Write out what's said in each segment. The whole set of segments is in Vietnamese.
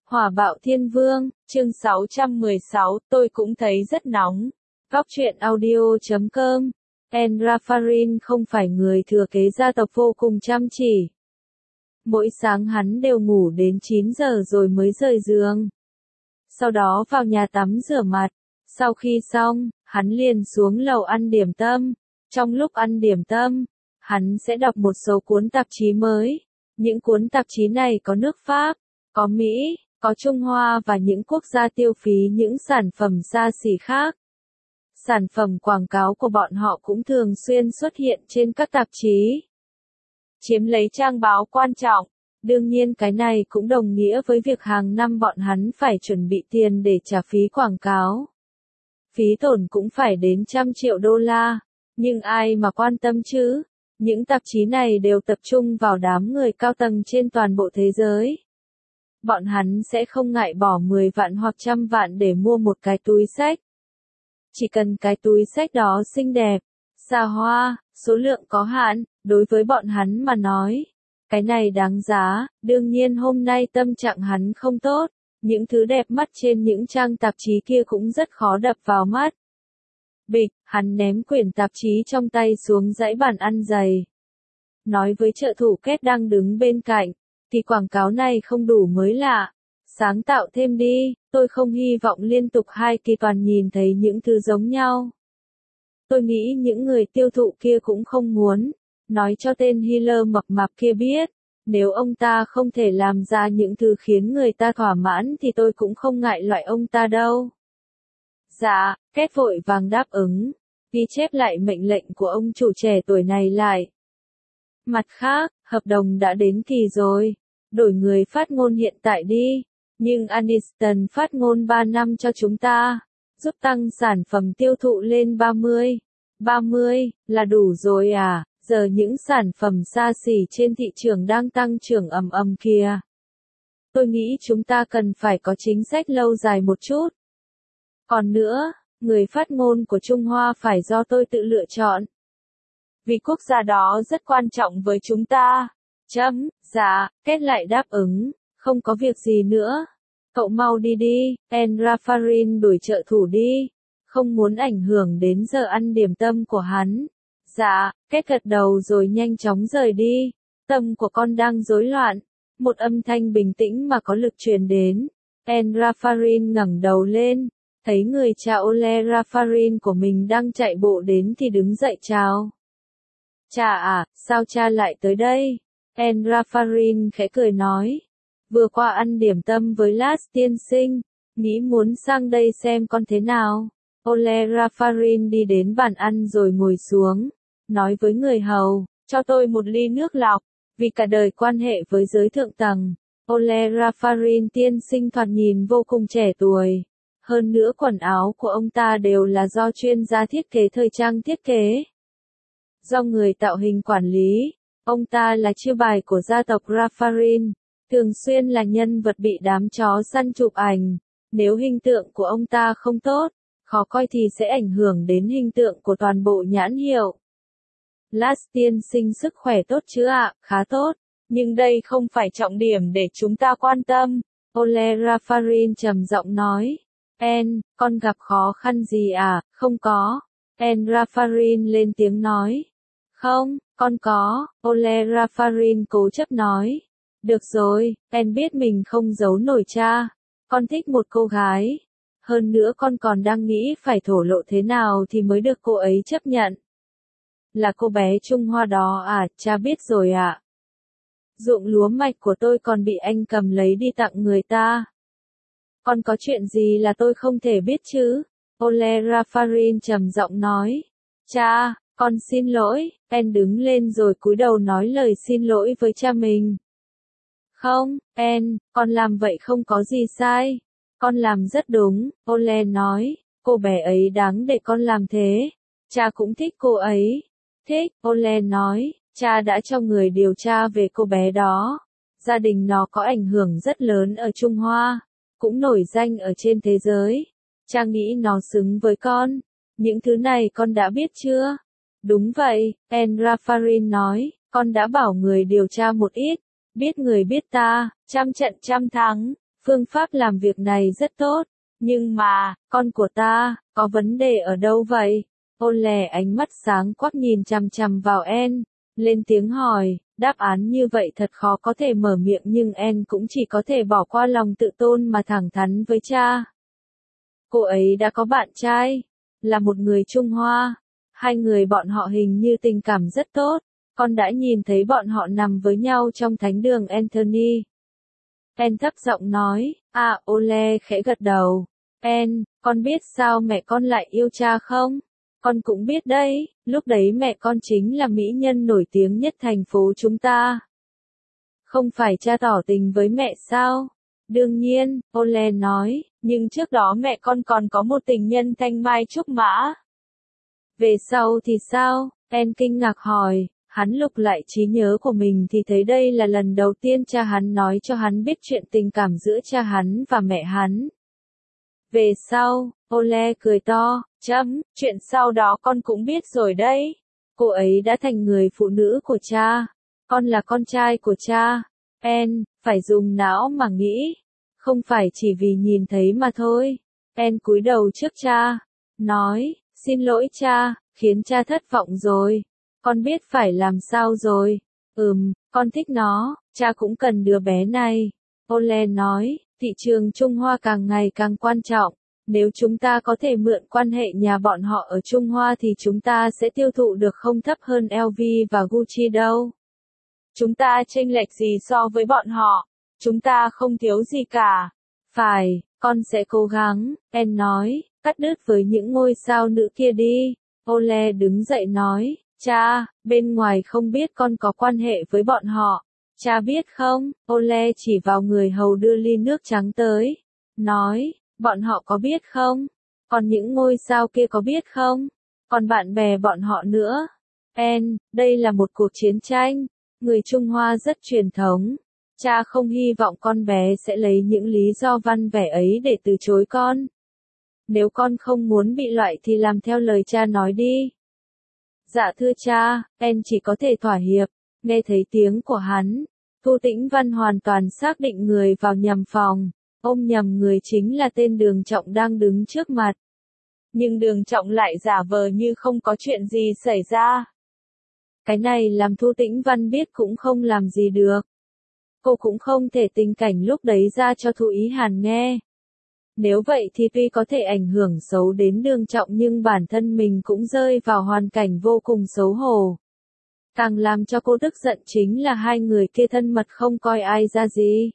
Hỏa bạo thiên vương, chương 616, tôi cũng thấy rất nóng. Góc truyện audio.com. Enrafarin không phải người thừa kế gia tộc vô cùng chăm chỉ. Mỗi sáng hắn đều ngủ đến 9 giờ rồi mới rời giường. Sau đó vào nhà tắm rửa mặt. Sau khi xong, hắn liền xuống lầu ăn điểm tâm. Trong lúc ăn điểm tâm, hắn sẽ đọc một số cuốn tạp chí mới. Những cuốn tạp chí này có nước Pháp, có Mỹ, có Trung Hoa và những quốc gia tiêu phí những sản phẩm xa xỉ khác. Sản phẩm quảng cáo của bọn họ cũng thường xuyên xuất hiện trên các tạp chí, chiếm lấy trang báo quan trọng. Đương nhiên cái này cũng đồng nghĩa với việc hàng năm bọn hắn phải chuẩn bị tiền để trả phí quảng cáo. Phí tổn cũng phải đến trăm triệu đô la, nhưng ai mà quan tâm chứ? Những tạp chí này đều tập trung vào đám người cao tầng trên toàn bộ thế giới. Bọn hắn sẽ không ngại bỏ 10 vạn hoặc 100 vạn để mua một cái túi xách. Chỉ cần cái túi xách đó xinh đẹp, xa hoa, số lượng có hạn, đối với bọn hắn mà nói, cái này đáng giá. Đương nhiên hôm nay tâm trạng hắn không tốt, những thứ đẹp mắt trên những trang tạp chí kia cũng rất khó đập vào mắt. Bịch, hắn ném quyển tạp chí trong tay xuống dãy bàn ăn dày. Nói với trợ thủ Kết đang đứng bên cạnh, thì quảng cáo này không đủ mới lạ. Sáng tạo thêm đi, tôi không hy vọng liên tục 2 kỳ toàn nhìn thấy những thứ giống nhau. Tôi nghĩ những người tiêu thụ kia cũng không muốn. Nói cho tên healer mập mạp kia biết, nếu ông ta không thể làm ra những thứ khiến người ta thỏa mãn thì tôi cũng không ngại loại ông ta đâu. Dạ, Kết vội vàng đáp ứng, ghi chép lại mệnh lệnh của ông chủ trẻ tuổi này lại. Mặt khác, hợp đồng đã đến kỳ rồi, đổi người phát ngôn hiện tại đi, nhưng Aniston phát ngôn 3 năm cho chúng ta, giúp tăng sản phẩm tiêu thụ lên 30. 30, là đủ rồi à, giờ những sản phẩm xa xỉ trên thị trường đang tăng trưởng ầm ầm kìa. Tôi nghĩ chúng ta cần phải có chính sách lâu dài một chút. Còn nữa, người phát ngôn của Trung Hoa phải do tôi tự lựa chọn. Vì quốc gia đó rất quan trọng với chúng ta. Dạ, Kết lại đáp ứng, không có việc gì nữa. Cậu mau đi đi, Enrafarin đuổi trợ thủ đi. Không muốn ảnh hưởng đến giờ ăn điểm tâm của hắn. Dạ, Kết gật đầu rồi nhanh chóng rời đi. Tâm của con đang rối loạn. Một âm thanh bình tĩnh mà có lực truyền đến. Enrafarin ngẩng đầu lên. Thấy người cha Ole Rafarin của mình đang chạy bộ đến thì đứng dậy chào. Cha à, sao cha lại tới đây? Enrafarin khẽ cười nói. Vừa qua ăn điểm tâm với Lars tiên sinh, nghĩ muốn sang đây xem con thế nào. Ole Rafarin đi đến bàn ăn rồi ngồi xuống, nói với người hầu, cho tôi một ly nước lọc, vì cả đời quan hệ với giới thượng tầng. Ole Rafarin tiên sinh thoạt nhìn vô cùng trẻ tuổi. Hơn nữa quần áo của ông ta đều là do chuyên gia thiết kế thời trang thiết kế. Do người tạo hình quản lý, ông ta là chiêu bài của gia tộc Rafarin, thường xuyên là nhân vật bị đám chó săn chụp ảnh. Nếu hình tượng của ông ta không tốt, khó coi thì sẽ ảnh hưởng đến hình tượng của toàn bộ nhãn hiệu. Lars tiên sinh sức khỏe tốt chứ ạ? Khá tốt, nhưng đây không phải trọng điểm để chúng ta quan tâm. Ole Rafarin trầm giọng nói. Con gặp khó khăn gì à? Không có. Enrafarin lên tiếng nói. Không, con có. Ole Rafarin cố chấp nói. Được rồi, biết mình không giấu nổi cha. Con thích một cô gái. Hơn nữa con còn đang nghĩ phải thổ lộ thế nào thì mới được cô ấy chấp nhận. Là cô bé Trung Hoa đó à? Cha biết rồi ạ. Ruộng lúa mạch của tôi còn bị anh cầm lấy đi tặng người ta. Còn có chuyện gì là tôi không thể biết chứ? Ole Rafarin trầm giọng nói. Cha, con xin lỗi. Đứng lên rồi cúi đầu nói lời xin lỗi với cha mình. Không, con làm vậy không có gì sai. Con làm rất đúng, Ole nói. Cô bé ấy đáng để con làm thế. Cha cũng thích cô ấy. Thích, Ole nói. Cha đã cho người điều tra về cô bé đó. Gia đình nó có ảnh hưởng rất lớn ở Trung Hoa, cũng nổi danh ở trên thế giới. Cha nghĩ nó xứng với con. Những thứ này con đã biết chưa? Đúng vậy, Enrafarin nói. Con đã bảo người điều tra một ít. Biết người biết ta, trăm trận trăm thắng. Phương pháp làm việc này rất tốt. Nhưng mà, con của ta, có vấn đề ở đâu vậy? Ole ánh mắt sáng quắc nhìn chằm chằm vào En, lên tiếng hỏi, đáp án như vậy thật khó có thể mở miệng nhưng En cũng chỉ có thể bỏ qua lòng tự tôn mà thẳng thắn với cha. Cô ấy đã có bạn trai, là một người Trung Hoa. Hai người bọn họ hình như tình cảm rất tốt, con đã nhìn thấy bọn họ nằm với nhau trong thánh đường Anthony. En thấp giọng nói, Ole khẽ gật đầu. En, con biết sao mẹ con lại yêu cha không? Con cũng biết đấy, lúc đấy mẹ con chính là mỹ nhân nổi tiếng nhất thành phố chúng ta. Không phải cha tỏ tình với mẹ sao? Đương nhiên, Ole nói, nhưng trước đó mẹ con còn có một tình nhân thanh mai trúc mã. Về sau thì sao? En kinh ngạc hỏi. Hắn lục lại trí nhớ của mình thì thấy đây là lần đầu tiên cha hắn nói cho hắn biết chuyện tình cảm giữa cha hắn và mẹ hắn. Về sau, Ole cười to, chuyện sau đó con cũng biết rồi đấy. Cô ấy đã thành người phụ nữ của cha. Con là con trai của cha. En, phải dùng não mà nghĩ. Không phải chỉ vì nhìn thấy mà thôi. En cúi đầu trước cha. Nói, xin lỗi cha, khiến cha thất vọng rồi. Con biết phải làm sao rồi. Con thích nó, cha cũng cần đứa bé này. Ole nói, thị trường Trung Hoa càng ngày càng quan trọng. Nếu chúng ta có thể mượn quan hệ nhà bọn họ ở Trung Hoa thì chúng ta sẽ tiêu thụ được không thấp hơn LV và Gucci đâu. Chúng ta chênh lệch gì so với bọn họ? Chúng ta không thiếu gì cả. Phải, con sẽ cố gắng, En nói, cắt đứt với những ngôi sao nữ kia đi. Ole đứng dậy nói, cha, bên ngoài không biết con có quan hệ với bọn họ. Cha biết không? Ole chỉ vào người hầu đưa ly nước trắng tới. Nói, bọn họ có biết không? Còn những ngôi sao kia có biết không? Còn bạn bè bọn họ nữa. En, đây là một cuộc chiến tranh. Người Trung Hoa rất truyền thống. Cha không hy vọng con bé sẽ lấy những lý do văn vẻ ấy để từ chối con. Nếu con không muốn bị loại thì làm theo lời cha nói đi. Dạ thưa cha, En chỉ có thể thỏa hiệp. Nghe thấy tiếng của hắn, Thu Tĩnh Văn hoàn toàn xác định người vào nhầm phòng. Ôm nhầm người chính là tên Đường Trọng đang đứng trước mặt. Nhưng Đường Trọng lại giả vờ như không có chuyện gì xảy ra. Cái này làm Thu Tĩnh Văn biết cũng không làm gì được. Cô cũng không thể tình cảnh lúc đấy ra cho Thu Ý Hàn nghe. Nếu vậy thì tuy có thể ảnh hưởng xấu đến Đường Trọng nhưng bản thân mình cũng rơi vào hoàn cảnh vô cùng xấu hổ. Càng làm cho cô tức giận chính là hai người kia thân mật không coi ai ra gì.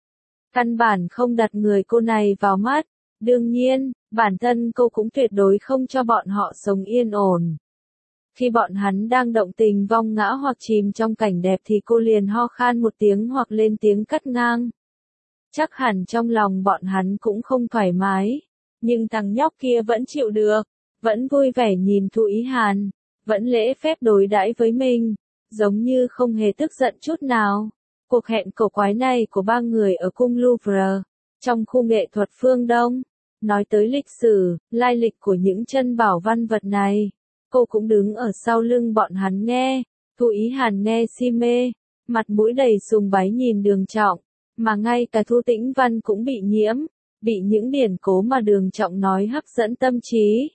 Căn bản không đặt người cô này vào mắt. Đương nhiên, bản thân cô cũng tuyệt đối không cho bọn họ sống yên ổn. Khi bọn hắn đang động tình vong ngã hoặc chìm trong cảnh đẹp thì cô liền ho khan một tiếng hoặc lên tiếng cắt ngang. Chắc hẳn trong lòng bọn hắn cũng không thoải mái. Nhưng thằng nhóc kia vẫn chịu được. Vẫn vui vẻ nhìn Thu Ý Hàn. Vẫn lễ phép đối đãi với mình. Giống như không hề tức giận chút nào. Cuộc hẹn cổ quái này của ba người ở cung Louvre, trong khu nghệ thuật phương Đông, nói tới lịch sử, lai lịch của những chân bảo văn vật này. Cô cũng đứng ở sau lưng bọn hắn nghe. Thu Ý Hàn nghe si mê, mặt mũi đầy sùng bái nhìn Đường Trọng, mà ngay cả Thu Tĩnh Văn cũng bị nhiễm, bị những điển cố mà Đường Trọng nói hấp dẫn tâm trí.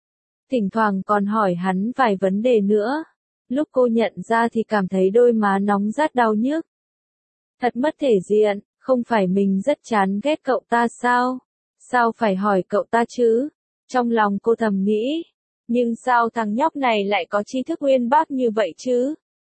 Thỉnh thoảng còn hỏi hắn vài vấn đề nữa. Lúc cô nhận ra thì cảm thấy đôi má nóng rát đau nhức. Thật mất thể diện, không phải mình rất chán ghét cậu ta sao? Sao phải hỏi cậu ta chứ? Trong lòng cô thầm nghĩ. Nhưng sao thằng nhóc này lại có tri thức uyên bác như vậy chứ?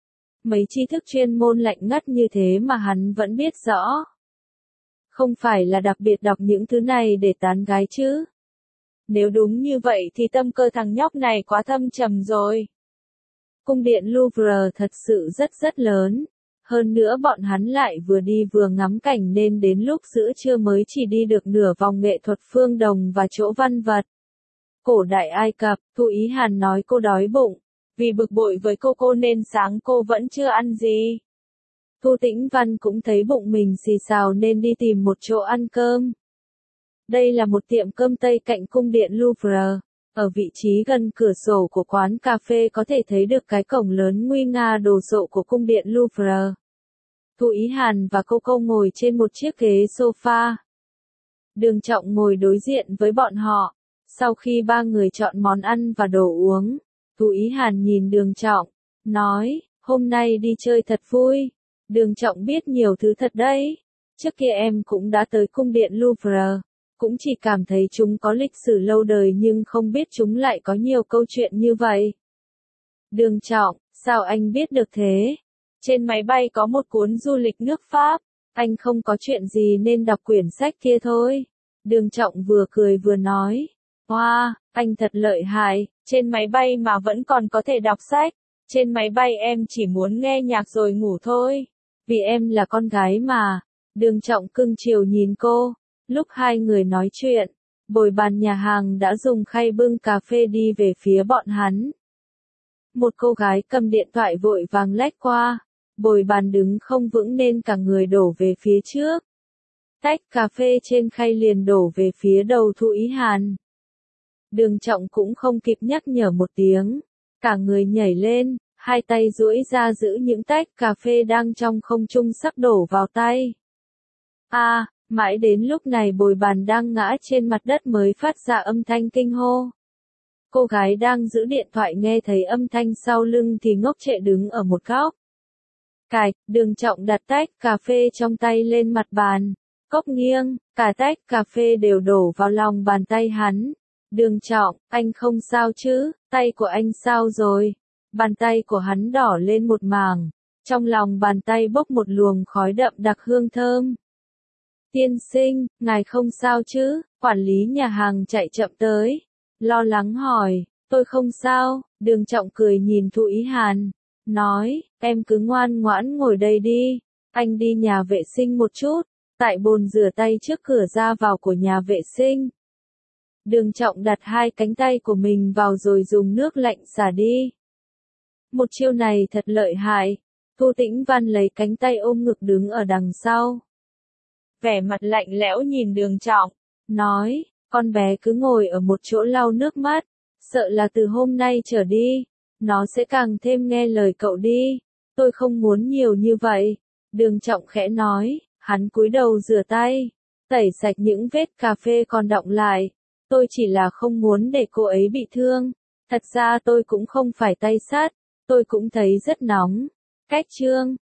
Mấy tri thức chuyên môn lạnh ngắt như thế mà hắn vẫn biết rõ. Không phải là đặc biệt đọc những thứ này để tán gái chứ? Nếu đúng như vậy thì tâm cơ thằng nhóc này quá thâm trầm rồi. Cung điện Louvre thật sự rất lớn. Hơn nữa bọn hắn lại vừa đi vừa ngắm cảnh nên đến lúc giữa trưa mới chỉ đi được nửa vòng nghệ thuật phương Đồng và chỗ văn vật. Cổ đại Ai Cập, Thu Ý Hàn nói cô đói bụng. Vì bực bội với cô nên sáng cô vẫn chưa ăn gì. Thu Tĩnh Văn cũng thấy bụng mình xì xào nên đi tìm một chỗ ăn cơm. Đây là một tiệm cơm Tây cạnh cung điện Louvre. Ở vị trí gần cửa sổ của quán cà phê có thể thấy được cái cổng lớn nguy nga đồ sộ của cung điện Louvre. Thu Ý Hàn và cô ngồi trên một chiếc ghế sofa, Đường Trọng ngồi đối diện với bọn họ. Sau khi ba người chọn món ăn và đồ uống, Thu Ý Hàn nhìn Đường Trọng, nói, hôm nay đi chơi thật vui. Đường Trọng biết nhiều thứ thật đấy. Trước kia em cũng đã tới cung điện Louvre, cũng chỉ cảm thấy chúng có lịch sử lâu đời nhưng không biết chúng lại có nhiều câu chuyện như vậy. Đường Trọng, sao anh biết được thế? Trên máy bay có một cuốn du lịch nước Pháp, anh không có chuyện gì nên đọc quyển sách kia thôi. Đường Trọng vừa cười vừa nói, wow, anh thật lợi hại, trên máy bay mà vẫn còn có thể đọc sách. Trên máy bay em chỉ muốn nghe nhạc rồi ngủ thôi, vì em là con gái mà. Đường Trọng cưng chiều nhìn cô. Lúc hai người nói chuyện, bồi bàn nhà hàng đã dùng khay bưng cà phê đi về phía bọn hắn. Một cô gái cầm điện thoại vội vàng lách qua, bồi bàn đứng không vững nên cả người đổ về phía trước. Tách cà phê trên khay liền đổ về phía đầu Thu Ý Hàn. Đường Trọng cũng không kịp nhắc nhở một tiếng, cả người nhảy lên, hai tay duỗi ra giữ những tách cà phê đang trong không trung sắp đổ vào tay. Mãi đến lúc này bồi bàn đang ngã trên mặt đất mới phát ra âm thanh kinh hô. Cô gái đang giữ điện thoại nghe thấy âm thanh sau lưng thì ngốc trệ đứng ở một góc. Đường Trọng đặt tách cà phê trong tay lên mặt bàn. Cốc nghiêng, cả tách cà phê đều đổ vào lòng bàn tay hắn. Đường Trọng, anh không sao chứ, tay của anh sao rồi? Bàn tay của hắn đỏ lên một mảng. Trong lòng bàn tay bốc một luồng khói đậm đặc hương thơm. Tiên sinh, ngài không sao chứ? Quản lý nhà hàng chạy chậm tới. Lo lắng hỏi, tôi không sao. Đường Trọng cười nhìn Thu Ý Hàn. Nói, em cứ ngoan ngoãn ngồi đây đi. Anh đi nhà vệ sinh một chút. Tại bồn rửa tay trước cửa ra vào của nhà vệ sinh. Đường Trọng đặt hai cánh tay của mình vào rồi dùng nước lạnh xả đi. Một chiêu này thật lợi hại. Thu Tĩnh Văn lấy cánh tay ôm ngực đứng ở đằng sau. Vẻ mặt lạnh lẽo nhìn Đường Trọng, nói, con bé cứ ngồi ở một chỗ lau nước mắt, sợ là từ hôm nay trở đi, nó sẽ càng thêm nghe lời cậu đi. Tôi không muốn nhiều như vậy. Đường Trọng khẽ nói, hắn cúi đầu rửa tay, tẩy sạch những vết cà phê còn đọng lại. Tôi chỉ là không muốn để cô ấy bị thương. Thật ra tôi cũng không phải tay sắt, tôi cũng thấy rất nóng. Cách chương